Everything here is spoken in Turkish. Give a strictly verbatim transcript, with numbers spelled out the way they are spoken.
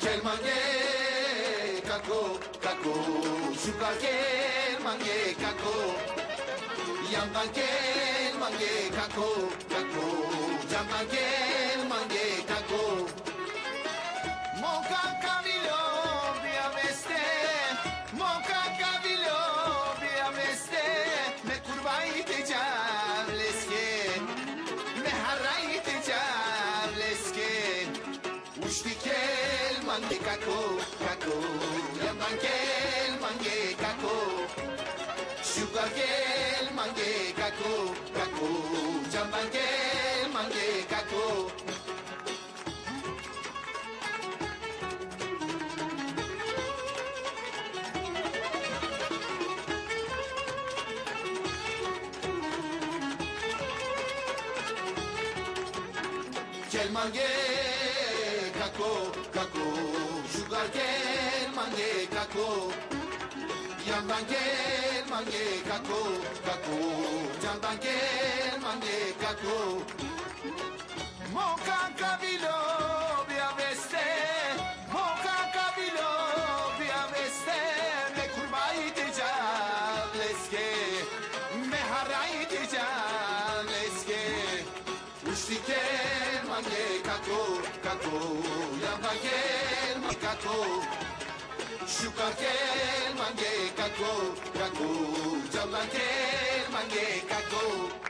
mange kako kako sugar gel mange kako yandan gel mange kako kako jamdan gel mange kako monka kavilo bia veste monka kavilo bia veste me kurbai te javleske me harai te javleske ushti gel mange kako kako yandan gel mange kako sugar gel mange kako kako jamdan gel mange kako gel mange kako kako sugar gel mange kako yandan gel mange kako kako candan gel mange kako monka kavilo bia veste monka kavilo bia veste me kurbai te javleske me harai te javleske ushti gel mange kako kako yandan gel mange kako sugar gel mange kako kako jamdan gel mange kako